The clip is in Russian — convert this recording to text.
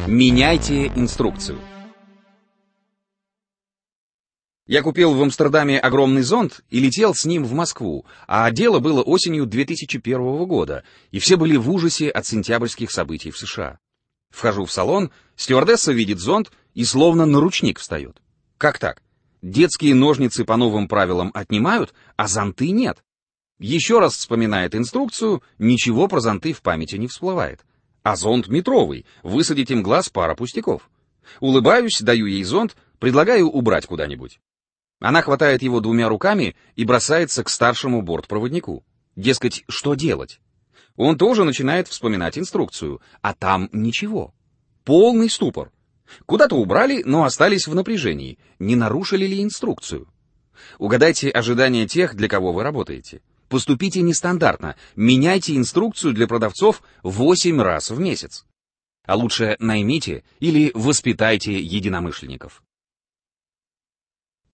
Меняйте инструкцию. Я купил в Амстердаме огромный зонт и летел с ним в Москву, а дело было осенью 2001 года, и все были в ужасе от сентябрьских событий в США. Вхожу в салон, стюардесса видит зонт и словно на ручник встает. Как так? Детские ножницы по новым правилам отнимают, а зонты нет. Еще раз вспоминает инструкцию, ничего про зонты в памяти не всплывает. А зонт метровый, высадить им глаз пара пустяков. Улыбаюсь, даю ей зонт, предлагаю убрать куда-нибудь. Она хватает его двумя руками и бросается к старшему бортпроводнику. Дескать, что делать? Он тоже начинает вспоминать инструкцию, а там ничего. Полный ступор. Куда-то убрали, но остались в напряжении. Не нарушили ли инструкцию? Угадайте ожидания тех, для кого вы работаете. Поступите нестандартно. Меняйте инструкцию для продавцов 8 раз в месяц. А лучше наймите или воспитайте единомышленников.